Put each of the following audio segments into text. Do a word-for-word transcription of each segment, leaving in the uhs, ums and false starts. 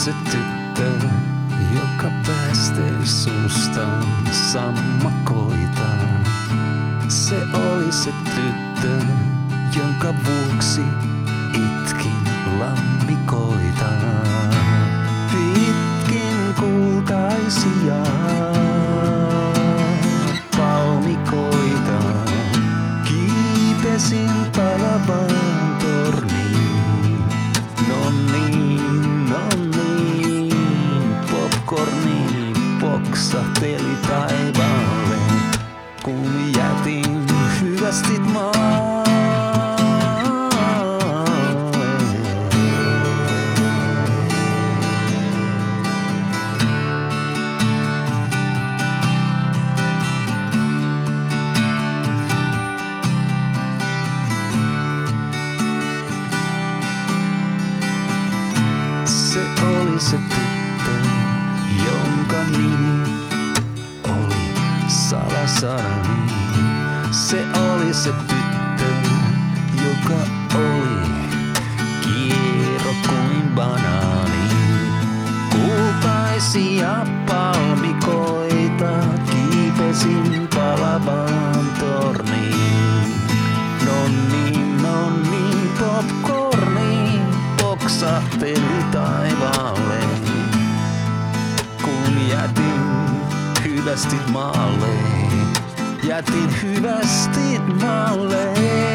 se tyttö, joka päästeli suustaan sammakoita. Se oli se tyttö, jonka vuoksi itkin lammikoita. Itkin kultaisia palmikoita. Kiipesin palavaan torniin. No niin, no niin. Popcorni poksahteli taivaalle, kun jätin hyvästit maalle. Se oli se tyttö, jonka nimi oli Salasarani. Se oli se tyttö, joka oli kiero kuin banaani. Kultaisia palmikoita kiipesin palavaan torniin. No niin, no niin, popcorni poksahteli taivaalle, kun jätin hyvästit maalle. Jätin hyvästit maalle.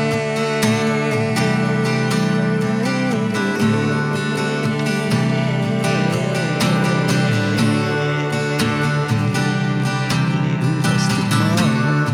Hyvästit maalle.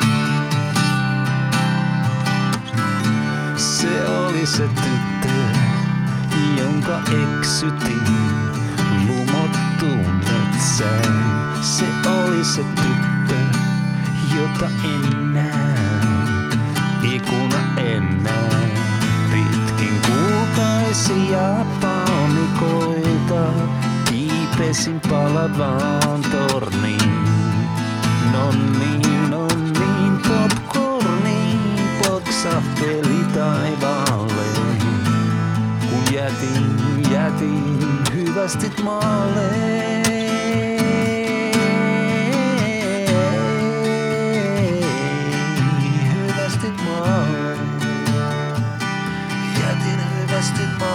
Se oli se tyttö, jonka eksytin lumottuun metsään. Se oli se tyttö, jota en näe, ikuna en näe. Pitkin kultaisia palmikoita kiipesin palavaan torniin. No niin, no niin, popcorni poksahteli taivaalle, kun jätin, jätin hyvästit maalle. Jätin hyvästit maalle.